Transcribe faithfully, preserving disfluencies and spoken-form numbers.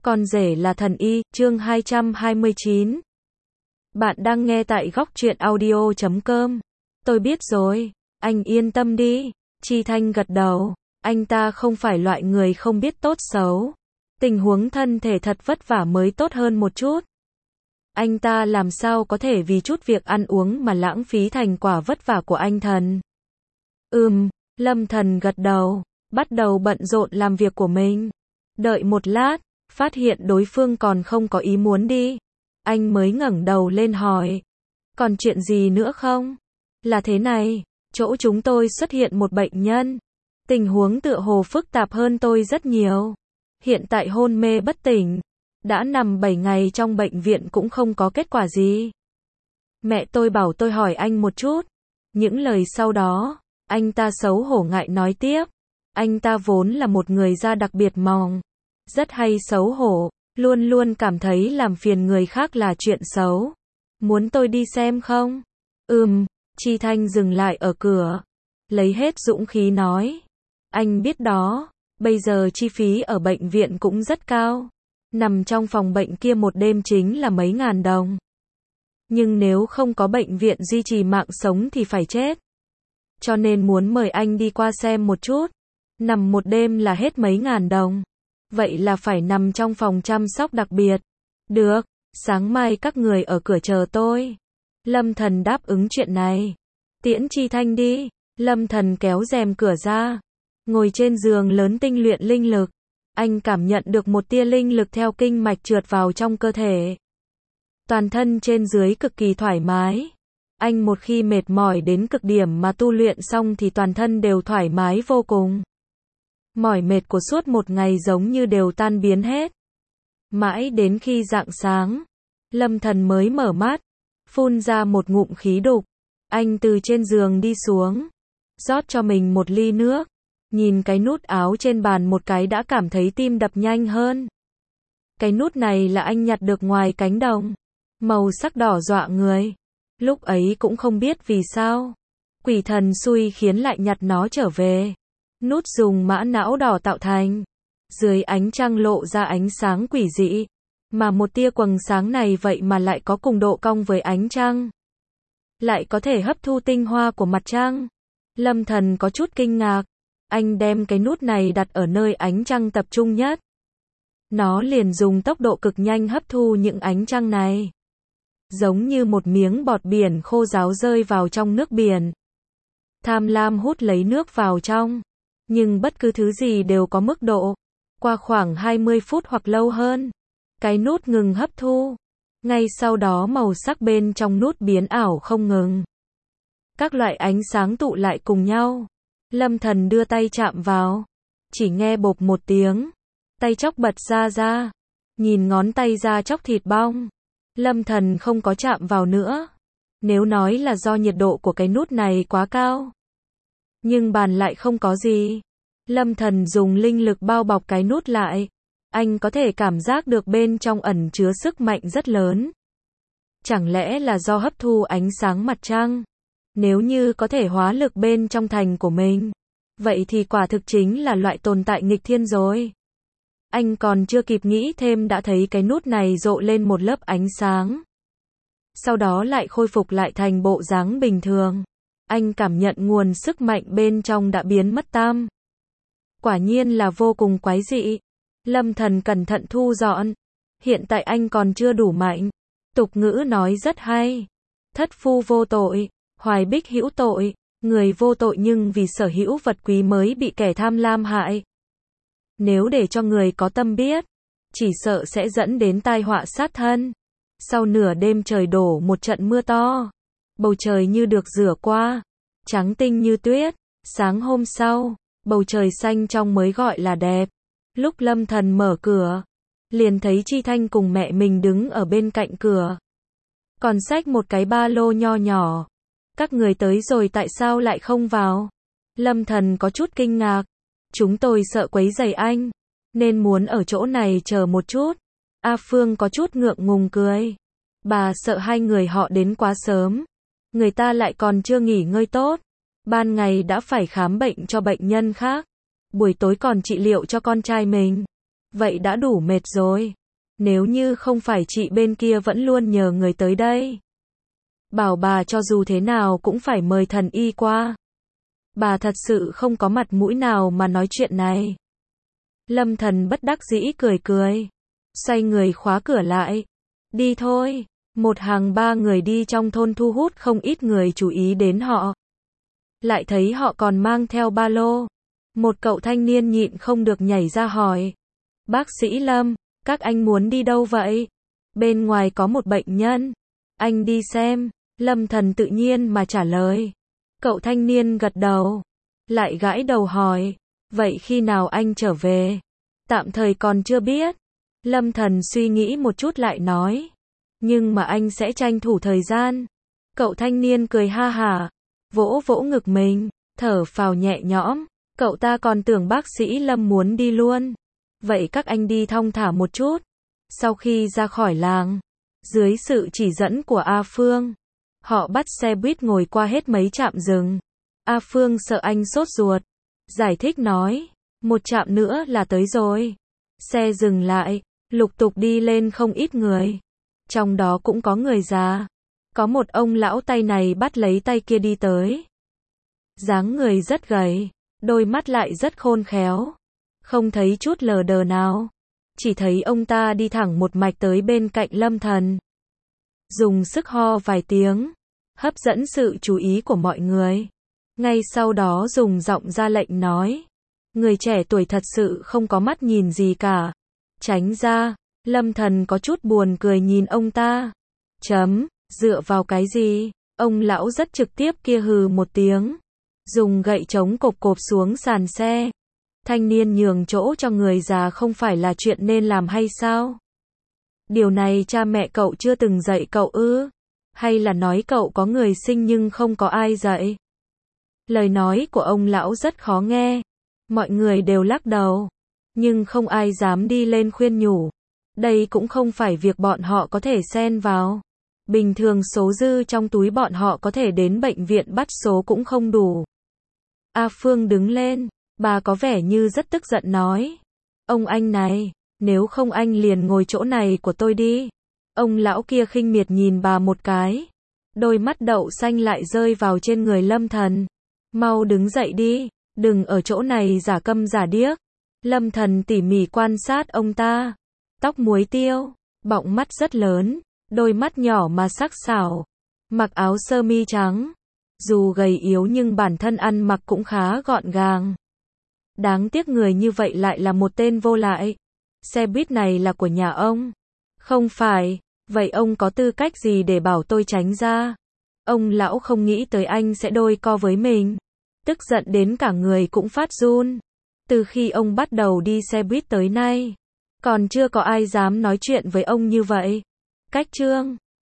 Con rể là thần y, chương hai trăm hai mươi chín. Bạn đang nghe tại góc truyện audio chấm com. Tôi biết rồi, anh yên tâm đi. Chi Thanh gật đầu, anh ta không phải loại người không biết tốt xấu. Tình huống thân thể thật vất vả mới tốt hơn một chút. Anh ta làm sao có thể vì chút việc ăn uống mà lãng phí thành quả vất vả của anh thần. Ừm, Lâm Thần gật đầu, bắt đầu bận rộn làm việc của mình. Đợi một lát, phát hiện đối phương còn không có ý muốn đi. Anh mới ngẩng đầu lên hỏi. Còn chuyện gì nữa không? Là thế này, chỗ chúng tôi xuất hiện một bệnh nhân. Tình huống tựa hồ phức tạp hơn tôi rất nhiều. Hiện tại hôn mê bất tỉnh. Đã nằm bảy ngày trong bệnh viện cũng không có kết quả gì. Mẹ tôi bảo tôi hỏi anh một chút. Những lời sau đó, anh ta xấu hổ ngại nói tiếp. Anh ta vốn là một người da đặc biệt mỏng. Rất hay xấu hổ, luôn luôn cảm thấy làm phiền người khác là chuyện xấu. Muốn tôi đi xem không? Ừm, Chi Thanh dừng lại ở cửa. Lấy hết dũng khí nói. Anh biết đó, bây giờ chi phí ở bệnh viện cũng rất cao. Nằm trong phòng bệnh kia một đêm chính là mấy ngàn đồng. Nhưng nếu không có bệnh viện duy trì mạng sống thì phải chết. Cho nên muốn mời anh đi qua xem một chút. Nằm một đêm là hết mấy ngàn đồng. Vậy là phải nằm trong phòng chăm sóc đặc biệt. Được, sáng mai các người ở cửa chờ tôi. Lâm Thần đáp ứng chuyện này. Tiễn Chi Thanh đi. Lâm Thần kéo rèm cửa ra. Ngồi trên giường lớn tinh luyện linh lực. Anh cảm nhận được một tia linh lực theo kinh mạch trượt vào trong cơ thể. Toàn thân trên dưới cực kỳ thoải mái. Anh một khi mệt mỏi đến cực điểm mà tu luyện xong thì toàn thân đều thoải mái vô cùng. Mỏi mệt của suốt một ngày giống như đều tan biến hết. Mãi đến khi rạng sáng, Lâm Thần mới mở mắt, phun ra một ngụm khí đục. Anh từ trên giường đi xuống, rót cho mình một ly nước, nhìn cái nút áo trên bàn một cái đã cảm thấy tim đập nhanh hơn. Cái nút này là anh nhặt được ngoài cánh đồng, màu sắc đỏ dọa người. Lúc ấy cũng không biết vì sao, quỷ thần xui khiến lại nhặt nó trở về. Nút dùng mã não đỏ tạo thành. Dưới ánh trăng lộ ra ánh sáng quỷ dị. Mà một tia quầng sáng này vậy mà lại có cùng độ cong với ánh trăng. Lại có thể hấp thu tinh hoa của mặt trăng. Lâm Thần có chút kinh ngạc. Anh đem cái nút này đặt ở nơi ánh trăng tập trung nhất. Nó liền dùng tốc độ cực nhanh hấp thu những ánh trăng này. Giống như một miếng bọt biển khô ráo rơi vào trong nước biển. Tham lam hút lấy nước vào trong. Nhưng bất cứ thứ gì đều có mức độ. Qua khoảng hai mươi phút hoặc lâu hơn, cái nút ngừng hấp thu. Ngay sau đó màu sắc bên trong nút biến ảo không ngừng. Các loại ánh sáng tụ lại cùng nhau. Lâm Thần đưa tay chạm vào. Chỉ nghe bộp một tiếng. Tay chóc bật ra ra. Nhìn ngón tay ra chóc thịt bong. Lâm Thần không có chạm vào nữa. Nếu nói là do nhiệt độ của cái nút này quá cao. Nhưng bàn lại không có gì. Lâm Thần dùng linh lực bao bọc cái nút lại. Anh có thể cảm giác được bên trong ẩn chứa sức mạnh rất lớn. Chẳng lẽ là do hấp thu ánh sáng mặt trăng? Nếu như có thể hóa lực bên trong thành của mình, vậy thì quả thực chính là loại tồn tại nghịch thiên rồi. Anh còn chưa kịp nghĩ thêm đã thấy cái nút này rộ lên một lớp ánh sáng. Sau đó lại khôi phục lại thành bộ dáng bình thường. Anh cảm nhận nguồn sức mạnh bên trong đã biến mất tam. Quả nhiên là vô cùng quái dị. Lâm Thần cẩn thận thu dọn. Hiện tại anh còn chưa đủ mạnh. Tục ngữ nói rất hay. Thất phu vô tội, hoài bích hữu tội. Người vô tội nhưng vì sở hữu vật quý mới bị kẻ tham lam hại. Nếu để cho người có tâm biết, chỉ sợ sẽ dẫn đến tai họa sát thân. Sau nửa đêm trời đổ một trận mưa to. Bầu trời như được rửa qua. Trắng tinh như tuyết. Sáng hôm sau, bầu trời xanh trong mới gọi là đẹp. Lúc Lâm Thần mở cửa, liền thấy Chi Thanh cùng mẹ mình đứng ở bên cạnh cửa. Còn xách một cái ba lô nho nhỏ. Các người tới rồi tại sao lại không vào? Lâm Thần có chút kinh ngạc. Chúng tôi sợ quấy rầy anh, nên muốn ở chỗ này chờ một chút. A Phương có chút ngượng ngùng cười. Bà sợ hai người họ đến quá sớm. Người ta lại còn chưa nghỉ ngơi tốt. Ban ngày đã phải khám bệnh cho bệnh nhân khác. Buổi tối còn trị liệu cho con trai mình. vậy đã đủ mệt rồi. Nếu như không phải chị bên kia vẫn luôn nhờ người tới đây. Bảo bà cho dù thế nào cũng phải mời thần y qua. Bà thật sự không có mặt mũi nào mà nói chuyện này. Lâm Thần bất đắc dĩ cười cười. Xoay người khóa cửa lại. Đi thôi. Một hàng ba người đi trong thôn thu hút không ít người chú ý đến họ. Lại thấy họ còn mang theo ba lô. Một cậu thanh niên nhịn không được nhảy ra hỏi. Bác sĩ Lâm, các anh muốn đi đâu vậy? Bên ngoài có một bệnh nhân. Anh đi xem. Lâm Thần tự nhiên mà trả lời. Cậu thanh niên gật đầu. Lại gãi đầu hỏi. Vậy khi nào anh trở về? Tạm thời còn chưa biết. Lâm Thần suy nghĩ một chút lại nói. Nhưng mà anh sẽ tranh thủ thời gian. Cậu thanh niên cười ha hả. Vỗ vỗ ngực mình. Thở phào nhẹ nhõm. Cậu ta còn tưởng bác sĩ Lâm muốn đi luôn. Vậy các anh đi thong thả một chút. Sau khi ra khỏi làng, dưới sự chỉ dẫn của A Phương, họ bắt xe buýt ngồi qua hết mấy trạm dừng. A Phương sợ anh sốt ruột. Giải thích nói. Một trạm nữa là tới rồi. Xe dừng lại. Lục tục đi lên không ít người. Trong đó cũng có người già. Có một ông lão tay này bắt lấy tay kia đi tới. Dáng người rất gầy. Đôi mắt lại rất khôn khéo. Không thấy chút lờ đờ nào. Chỉ thấy ông ta đi thẳng một mạch tới bên cạnh Lâm Thần. Dùng sức ho vài tiếng. Hấp dẫn sự chú ý của mọi người. Ngay sau đó dùng giọng ra lệnh nói. Người trẻ tuổi thật sự không có mắt nhìn gì cả. Tránh ra. Lâm Thần có chút buồn cười nhìn ông ta. Chấm, dựa vào cái gì? Ông lão rất trực tiếp kia hừ một tiếng. Dùng gậy chống cộp cộp xuống sàn xe. Thanh niên nhường chỗ cho người già không phải là chuyện nên làm hay sao? Điều này cha mẹ cậu chưa từng dạy cậu ư? Hay là nói cậu có người sinh nhưng không có ai dạy? Lời nói của ông lão rất khó nghe. Mọi người đều lắc đầu. Nhưng không ai dám đi lên khuyên nhủ. Đây cũng không phải việc bọn họ có thể xen vào. Bình thường số dư trong túi bọn họ có thể đến bệnh viện bắt số cũng không đủ. A Phương đứng lên. Bà có vẻ như rất tức giận nói. Ông anh này, nếu không anh liền ngồi chỗ này của tôi đi. Ông lão kia khinh miệt nhìn bà một cái. Đôi mắt đậu xanh lại rơi vào trên người Lâm Thần. Mau đứng dậy đi, đừng ở chỗ này giả câm giả điếc. Lâm Thần tỉ mỉ quan sát ông ta. Tóc muối tiêu, bọng mắt rất lớn, đôi mắt nhỏ mà sắc sảo. Mặc áo sơ mi trắng. Dù gầy yếu nhưng bản thân ăn mặc cũng khá gọn gàng. Đáng tiếc người như vậy lại là một tên vô lại. Xe buýt này là của nhà ông. Không phải, vậy ông có tư cách gì để bảo tôi tránh ra? Ông lão không nghĩ tới anh sẽ đôi co với mình. Tức giận đến cả người cũng phát run. Từ khi ông bắt đầu đi xe buýt tới nay, còn chưa có ai dám nói chuyện với ông như vậy. Cách chương